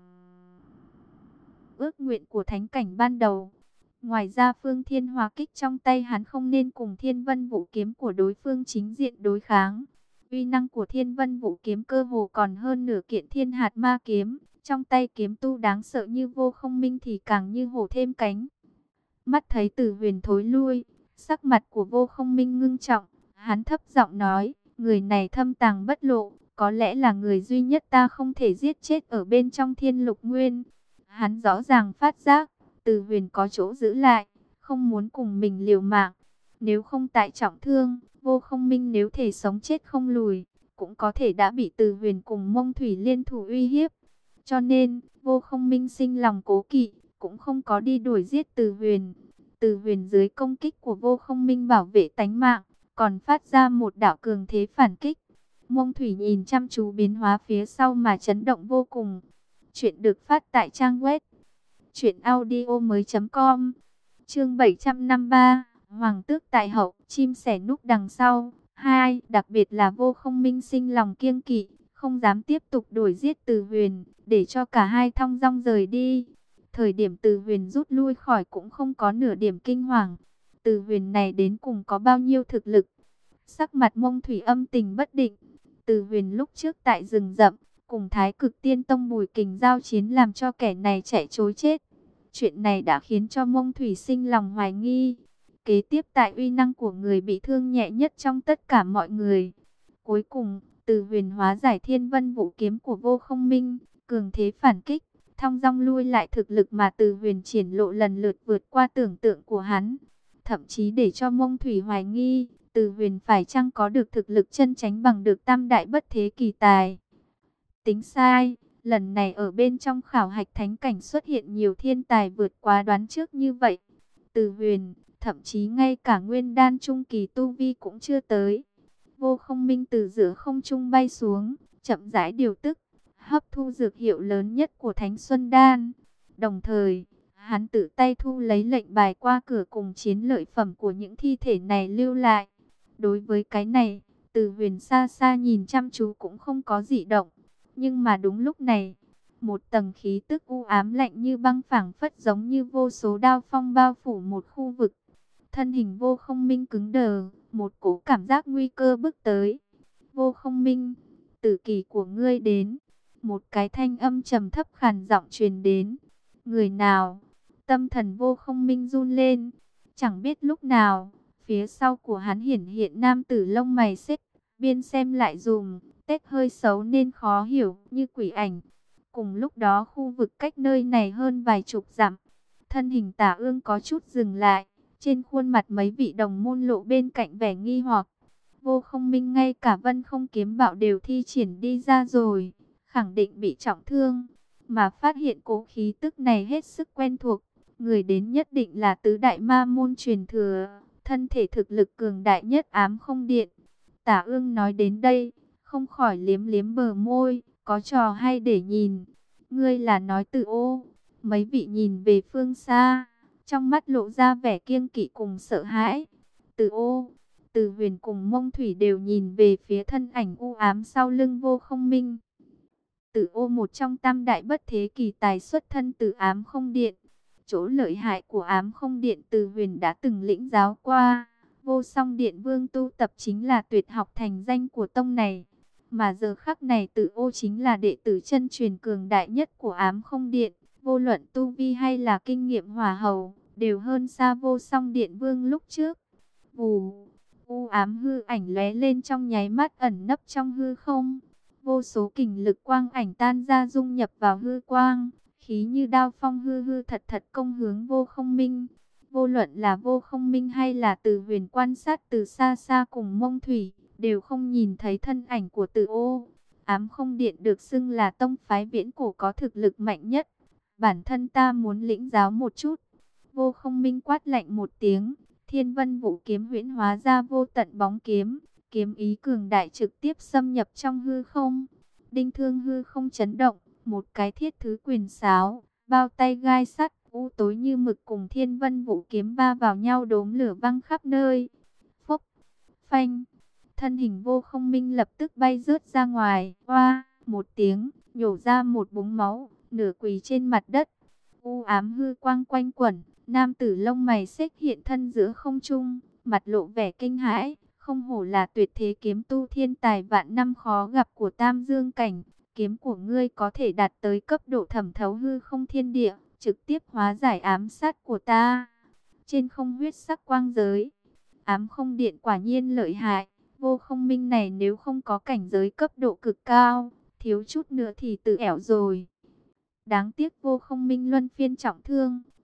ước nguyện của thánh cảnh ban đầu. Ngoài ra Phương Thiên Hỏa Kích trong tay hắn không nên cùng Thiên Vân Vũ kiếm của đối phương chính diện đối kháng. Uy năng của Thiên Vân Vũ kiếm cơ hồ còn hơn nửa kiện Thiên Hạt Ma kiếm, trong tay kiếm tu đáng sợ như Vô Không Minh thì càng như hổ thêm cánh. Mắt thấy Từ Huyền thối lui, sắc mặt của Vô Không Minh ngưng trọng, hắn thấp giọng nói, người này thâm tàng bất lộ, có lẽ là người duy nhất ta không thể giết chết ở bên trong Thiên Lục Nguyên. Hắn rõ ràng phát giác, Từ Huyền có chỗ giữ lại, không muốn cùng mình liều mạng. Nếu không tại trọng thương, Vô Không Minh nếu thể sống chết không lùi, cũng có thể đã bị Từ Huyền cùng Mông Thủy liên thủ uy hiếp. Cho nên, Vô Không Minh sinh lòng cố kỵ, cũng không có đi đuổi giết Từ Huyền. Từ Huyền dưới công kích của Vô Không Minh bảo vệ tánh mạng, còn phát ra một đạo cường thế phản kích. Mông Thủy nhìn chăm chú biến hóa phía sau mà chấn động vô cùng. Chuyện được phát tại trang web truyện audio mới chấm com. Chương bảy trăm năm mươi ba, Hoàng tước tại hậu, chim sẻ núp đằng sau. Hai, đặc biệt là Vô Không Minh sinh lòng kiêng kỵ, không dám tiếp tục đuổi giết Từ Huyền, để cho cả hai thong dong rời đi. Thời điểm Từ Huyền rút lui khỏi cũng không có nửa điểm kinh hoàng. Từ Huyền này đến cùng có bao nhiêu thực lực? Sắc mặt Mông Thủy âm tình bất định. Từ Huyền lúc trước tại rừng rậm, cùng Thái Cực Tiên Tông Bùi Kình giao chiến làm cho kẻ này chạy trối chết. Chuyện này đã khiến cho Mông Thủy sinh lòng hoài nghi. Kế tiếp tại uy năng của người bị thương nhẹ nhất trong tất cả mọi người. Cuối cùng, Từ Huyền hóa giải Thiên Vân Vũ Kiếm của Vô Không Minh, cường thế phản kích, thong dong lui lại, thực lực mà Từ Huyền triển lộ lần lượt vượt qua tưởng tượng của hắn. Thậm chí để cho Mông Thủy hoài nghi, Từ Huyền phải chăng có được thực lực chân chánh bằng được tam đại bất thế kỳ tài. Tính sai, lần này ở bên trong khảo hạch thánh cảnh xuất hiện nhiều thiên tài vượt quá đoán trước như vậy. Từ Huyền, thậm chí ngay cả nguyên đan trung kỳ tu vi cũng chưa tới. Vô Không Minh từ giữa không trung bay xuống, chậm rãi điều tức, hấp thu dược hiệu lớn nhất của Thánh Xuân Đan. Đồng thời, hắn tự tay thu lấy lệnh bài qua cửa cùng chiến lợi phẩm của những thi thể này lưu lại. Đối với cái này, Từ Huyền xa xa nhìn chăm chú cũng không có dị động. Nhưng mà đúng lúc này, một tầng khí tức u ám lạnh như băng phảng phất giống như vô số đao phong bao phủ một khu vực. Thân hình Vô Không Minh cứng đờ, một cỗ cảm giác nguy cơ bước tới. Vô Không Minh, tử kỳ của ngươi đến. Một cái thanh âm trầm thấp khàn giọng truyền đến. Người nào? Tâm thần Vô Không Minh run lên. Chẳng biết lúc nào, phía sau của hắn hiển hiện nam tử lông mày xếch, biên xem lại dùm, tết hơi xấu nên khó hiểu, như quỷ ảnh. Cùng lúc đó khu vực cách nơi này hơn vài chục dặm. Thân hình Tả Ương có chút dừng lại, trên khuôn mặt mấy vị đồng môn lộ bên cạnh vẻ nghi hoặc. Vô Không Minh ngay cả Vân Không Kiếm Bạo đều thi triển đi ra rồi, khẳng định bị trọng thương. Mà phát hiện cố khí tức này hết sức quen thuộc, người đến nhất định là tứ đại ma môn truyền thừa, thân thể thực lực cường đại nhất Ám Không Điện. Tả Ương nói đến đây, không khỏi liếm liếm bờ môi, có trò hay để nhìn. Ngươi là nói Từ Ô? Mấy vị nhìn về phương xa, trong mắt lộ ra vẻ kiêng kỵ cùng sợ hãi. Từ Ô, Từ Huyền cùng Mông Thủy đều nhìn về phía thân ảnh u ám sau lưng Vô Không Minh. Từ Ô, một trong tam đại bất thế kỳ tài xuất thân từ Ám Không Điện. Chỗ lợi hại của Ám Không Điện Từ Huyền đã từng lĩnh giáo qua. Vô Song Điện Vương tu tập chính là tuyệt học thành danh của tông này. Mà giờ khắc này Từ Ô chính là đệ tử chân truyền cường đại nhất của Ám Không Điện. Vô luận tu vi hay là kinh nghiệm hỏa hầu, đều hơn xa Vô Song Điện Vương lúc trước. Vù, u ám hư ảnh lóe lên trong nháy mắt, ẩn nấp trong hư không. Vô số kình lực quang ảnh tan ra dung nhập vào hư quang, khí như đao phong hư hư thật thật công hướng Vô Không Minh. Vô luận là Vô Không Minh hay là Từ Huyền quan sát từ xa xa cùng Mông Thủy, đều không nhìn thấy thân ảnh của Từ Ô. Ám Không Điện được xưng là tông phái viễn cổ có thực lực mạnh nhất. Bản thân ta muốn lĩnh giáo một chút. Vô Không Minh quát lạnh một tiếng, Thiên Vân Vũ Kiếm huyễn hóa ra vô tận bóng kiếm, kiếm ý cường đại trực tiếp xâm nhập trong hư không. Đinh thương hư không chấn động, một cái thiết thứ quyền sáo, bao tay gai sắt, u tối như mực cùng Thiên Vân Vũ Kiếm va vào nhau, đốm lửa văng khắp nơi. Phốc, phanh, thân hình Vô Không Minh lập tức bay rớt ra ngoài, oa, một tiếng, nhổ ra một búng máu, nửa quỳ trên mặt đất. U ám hư quang quanh quẩn, nam tử lông mày xếch hiện thân giữa không trung, mặt lộ vẻ kinh hãi. Không hổ là tuyệt thế kiếm tu thiên tài vạn năm khó gặp của Tam Dương Cảnh. Kiếm của ngươi có thể đạt tới cấp độ thẩm thấu hư không thiên địa, trực tiếp hóa giải ám sát của ta. Trên không huyết sắc quang giới, Ám Không Điện quả nhiên lợi hại. Vô Không Minh này nếu không có cảnh giới cấp độ cực cao, thiếu chút nữa thì tự ẻo rồi. Đáng tiếc Vô Không Minh luân phiên trọng thương,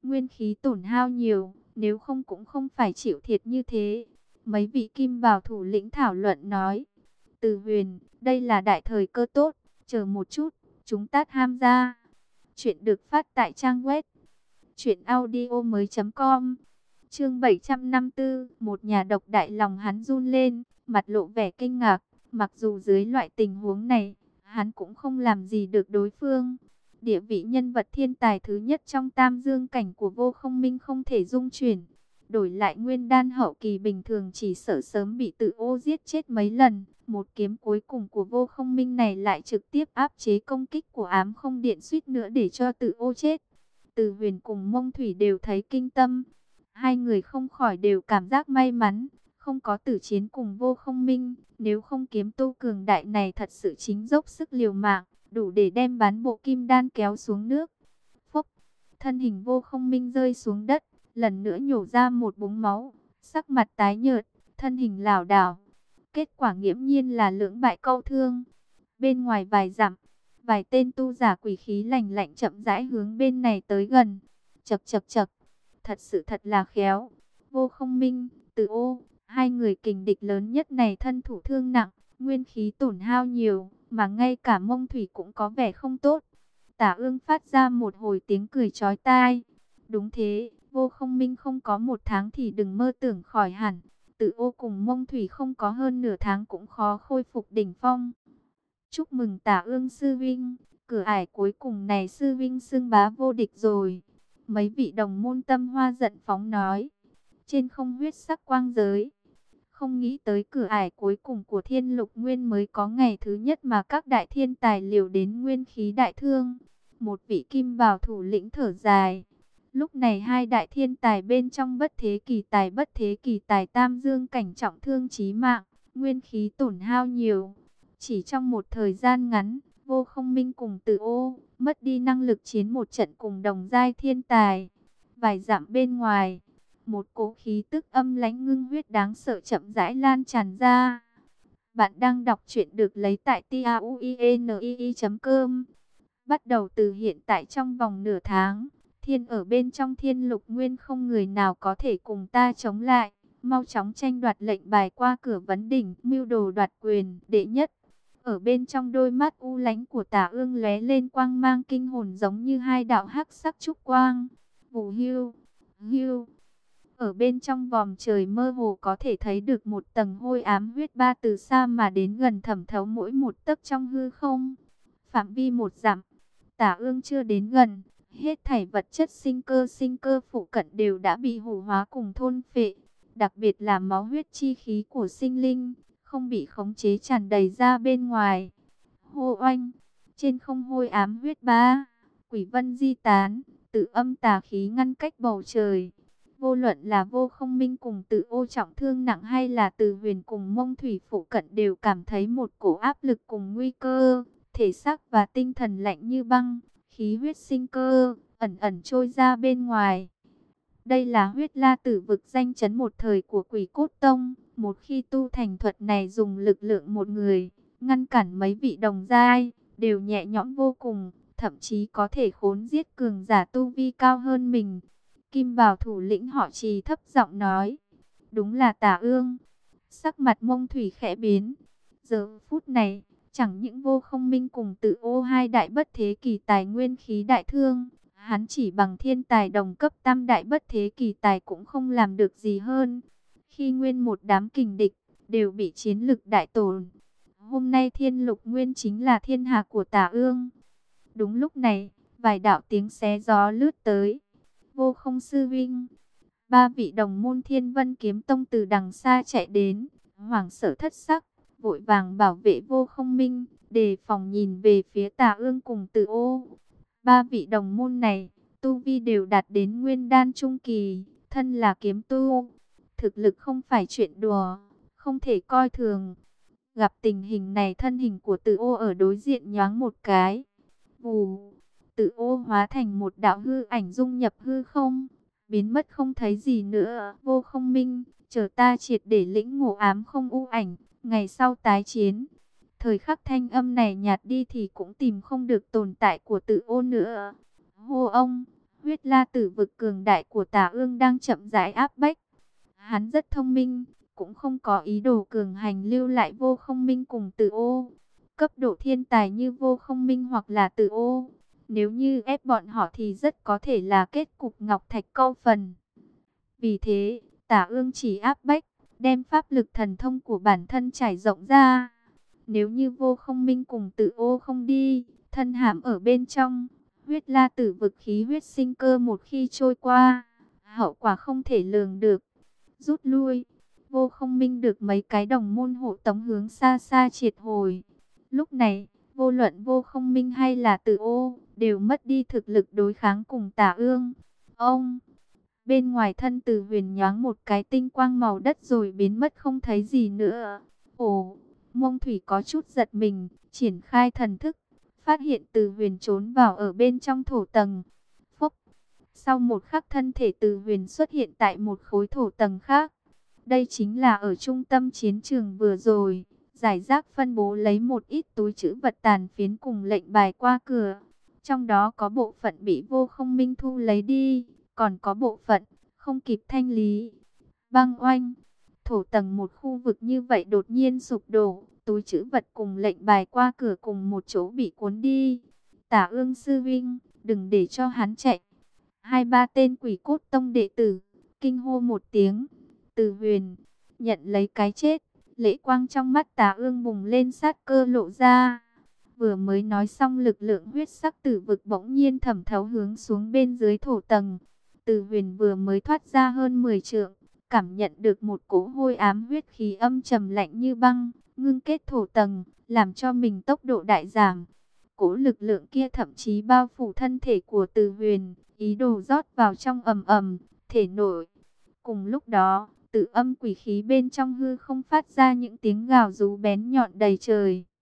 nguyên khí tổn hao nhiều, nếu không cũng không phải chịu thiệt như thế. Mấy vị kim bào thủ lĩnh thảo luận nói, Từ Huyền, đây là đại thời cơ tốt, chờ một chút, chúng ta tham gia. Chuyện được phát tại trang web truyện audio mới chấm com. Chương bảy trăm năm mươi tư, một nhà độc đại, lòng hắn run lên, mặt lộ vẻ kinh ngạc, mặc dù dưới loại tình huống này, hắn cũng không làm gì được đối phương. Địa vị nhân vật thiên tài thứ nhất trong tam dương cảnh của Vô Không Minh không thể dung chuyển. Đổi lại nguyên đan hậu kỳ bình thường chỉ sợ sớm bị Tự Ô giết chết mấy lần. Một kiếm cuối cùng của Vô Không Minh này lại trực tiếp áp chế công kích của Ám Không Điện, suýt nữa để cho Tự Ô chết. Từ Huyền cùng Mông Thủy đều thấy kinh tâm. Hai người không khỏi đều cảm giác may mắn, không có tử chiến cùng Vô Không Minh. Nếu không, kiếm tu cường đại này thật sự chính dốc sức liều mạng, đủ để đem bán bộ kim đan kéo xuống nước. Phốc, thân hình Vô Không Minh rơi xuống đất, lần nữa nhổ ra một búng máu, sắc mặt tái nhợt, thân hình lảo đảo. Kết quả nghiễm nhiên là lưỡng bại câu thương. Bên ngoài vài dặm, vài tên tu giả quỷ khí lạnh lạnh chậm rãi hướng bên này tới gần. Chậc chậc chậc, thật sự thật là khéo. Vô Không Minh, Từ Ô, hai người kình địch lớn nhất này thân thủ thương nặng, nguyên khí tổn hao nhiều, mà ngay cả Mông Thủy cũng có vẻ không tốt. Tả Ương phát ra một hồi tiếng cười chói tai. Đúng thế, Vô Không Minh không có một tháng thì đừng mơ tưởng khỏi hẳn. Tự Ô cùng Mông Thủy không có hơn nửa tháng cũng khó khôi phục đỉnh phong. Chúc mừng Tả Ương sư vinh, cửa ải cuối cùng này sư vinh xưng bá vô địch rồi. Mấy vị đồng môn Tâm Hoa giận phóng nói. Trên không huyết sắc quang giới. Không nghĩ tới cửa ải cuối cùng của Thiên Lục Nguyên mới có ngày thứ nhất mà các đại thiên tài liều đến nguyên khí đại thương. Một vị kim bào thủ lĩnh thở dài. Lúc này hai đại thiên tài bên trong bất thế kỳ tài bất thế kỳ tài tam dương cảnh trọng thương chí mạng, nguyên khí tổn hao nhiều. Chỉ trong một thời gian ngắn, Vô Không Minh cùng Từ Ô mất đi năng lực chiến một trận cùng đồng giai thiên tài. Vài dặm bên ngoài, một cỗ khí tức âm lãnh ngưng huyết đáng sợ chậm rãi lan tràn ra. Bạn đang đọc truyện được lấy tại tauinii chấm com. Bắt đầu từ hiện tại trong vòng nửa tháng, thiên ở bên trong Thiên Lục Nguyên không người nào có thể cùng ta chống lại. Mau chóng tranh đoạt lệnh bài qua cửa vấn đỉnh, mưu đồ đoạt quyền đệ nhất. Ở bên trong đôi mắt u lánh của Tả Ương lóe lên quang mang kinh hồn, giống như hai đạo hắc sắc trúc quang. Vù hưu, hưu. Ở bên trong vòm trời mơ hồ có thể thấy được một tầng hôi ám huyết ba từ xa mà đến gần, thẩm thấu mỗi một tấc trong hư không. Phạm vi một dặm, Tả Ương chưa đến gần, hết thảy vật chất sinh cơ sinh cơ phụ cận đều đã bị hủ hóa cùng thôn phệ. Đặc biệt là máu huyết chi khí của sinh linh, không bị khống chế tràn đầy ra bên ngoài. Hô oanh, trên không hôi ám huyết ba, quỷ vân di tán, tự âm tà khí ngăn cách bầu trời. Vô luận là Vô Không Minh cùng Tự Ô trọng thương nặng hay là Từ Huyền cùng Mông Thủy phụ cận đều cảm thấy một cổ áp lực cùng nguy cơ, thể xác và tinh thần lạnh như băng, khí huyết sinh cơ ẩn ẩn trôi ra bên ngoài. Đây là huyết la tử vực danh chấn một thời của Quỷ Cốt Tông. Một khi tu thành thuật này, dùng lực lượng một người ngăn cản mấy vị đồng giai đều nhẹ nhõm vô cùng, thậm chí có thể khốn giết cường giả tu vi cao hơn mình. Kim bào thủ lĩnh họ Trì thấp giọng nói, đúng là Tả Ương. Sắc mặt Mông Thủy khẽ biến. Giờ phút này, chẳng những Vô Không Minh cùng Tự Ô hai đại bất thế kỳ tài nguyên khí đại thương, hắn chỉ bằng thiên tài đồng cấp tam đại bất thế kỳ tài cũng không làm được gì hơn. Khi nguyên một đám kình địch đều bị chiến lực đại tổn, hôm nay Thiên Lục Nguyên chính là thiên hạ của Tả Ương. Đúng lúc này, vài đạo tiếng xé gió lướt tới. Vô Không sư vinh, ba vị đồng môn Thiên Vân Kiếm Tông từ đằng xa chạy đến, hoảng sợ thất sắc, vội vàng bảo vệ Vô Không Minh, đề phòng nhìn về phía Tả Ương cùng Từ Ô. Ba vị đồng môn này, tu vi đều đạt đến nguyên đan trung kỳ, thân là kiếm tu, thực lực không phải chuyện đùa, không thể coi thường. Gặp tình hình này, thân hình của Từ Ô ở đối diện nhoáng một cái, vù, Từ Ô hóa thành một đạo hư ảnh dung nhập hư không, biến mất không thấy gì nữa. Vô Không Minh, chờ ta triệt để lĩnh ngộ ám không u ảnh, ngày sau tái chiến. Thời khắc thanh âm này nhạt đi thì cũng tìm không được tồn tại của Tự Ô nữa. Hô ông, Huyết La Tử vực cường đại của Tả Ương đang chậm rãi áp bách. Hắn rất thông minh, cũng không có ý đồ cường hành lưu lại Vô Không Minh cùng Tử Ô. Cấp độ thiên tài như Vô Không Minh hoặc là Tử Ô, nếu như ép bọn họ thì rất có thể là kết cục ngọc thạch câu phần. Vì thế, Tả Ương chỉ áp bách, đem pháp lực thần thông của bản thân trải rộng ra. Nếu như Vô Không Minh cùng Tử Ô không đi, thân hãm ở bên trong, Huyết La Tử vực khí huyết sinh cơ một khi trôi qua, hậu quả không thể lường được. Rút lui, Vô Không Minh được mấy cái đồng môn hộ tống hướng xa xa triệt hồi. Lúc này, vô luận Vô Không Minh hay là Tử Ô, đều mất đi thực lực đối kháng cùng Tả Ương. Ông, bên ngoài thân Từ Huyền nhoáng một cái tinh quang màu đất rồi biến mất không thấy gì nữa. Ồ, Mông Thủy có chút giật mình, triển khai thần thức, phát hiện Từ Huyền trốn vào ở bên trong thổ tầng. Phốc, sau một khắc thân thể Từ Huyền xuất hiện tại một khối thổ tầng khác. Đây chính là ở trung tâm chiến trường vừa rồi, giải rác phân bố lấy một ít túi trữ vật tàn phiến cùng lệnh bài qua cửa. Trong đó có bộ phận bị Vô Không Minh thu lấy đi, còn có bộ phận không kịp thanh lý. Băng oanh, thổ tầng một khu vực như vậy đột nhiên sụp đổ, túi trữ vật cùng lệnh bài qua cửa cùng một chỗ bị cuốn đi. Tả Ương sư vinh, đừng để cho hắn chạy. Hai ba tên Quỷ Cốt Tông đệ tử kinh hô một tiếng. Từ Huyền nhận lấy cái chết, lệ quang trong mắt Tả Ương bùng lên, sát cơ lộ ra. Vừa mới nói xong, lực lượng huyết sắc tử vực bỗng nhiên thẩm thấu hướng xuống bên dưới thổ tầng. Từ Huyền vừa mới thoát ra hơn mười trượng, cảm nhận được một cỗ hôi ám huyết khí âm trầm lạnh như băng, ngưng kết thổ tầng, làm cho mình tốc độ đại giảm. Cỗ lực lượng kia thậm chí bao phủ thân thể của Từ Huyền, ý đồ rót vào trong ầm ầm, thể nội. Cùng lúc đó, tự âm quỷ khí bên trong hư không phát ra những tiếng gào rú bén nhọn đầy trời.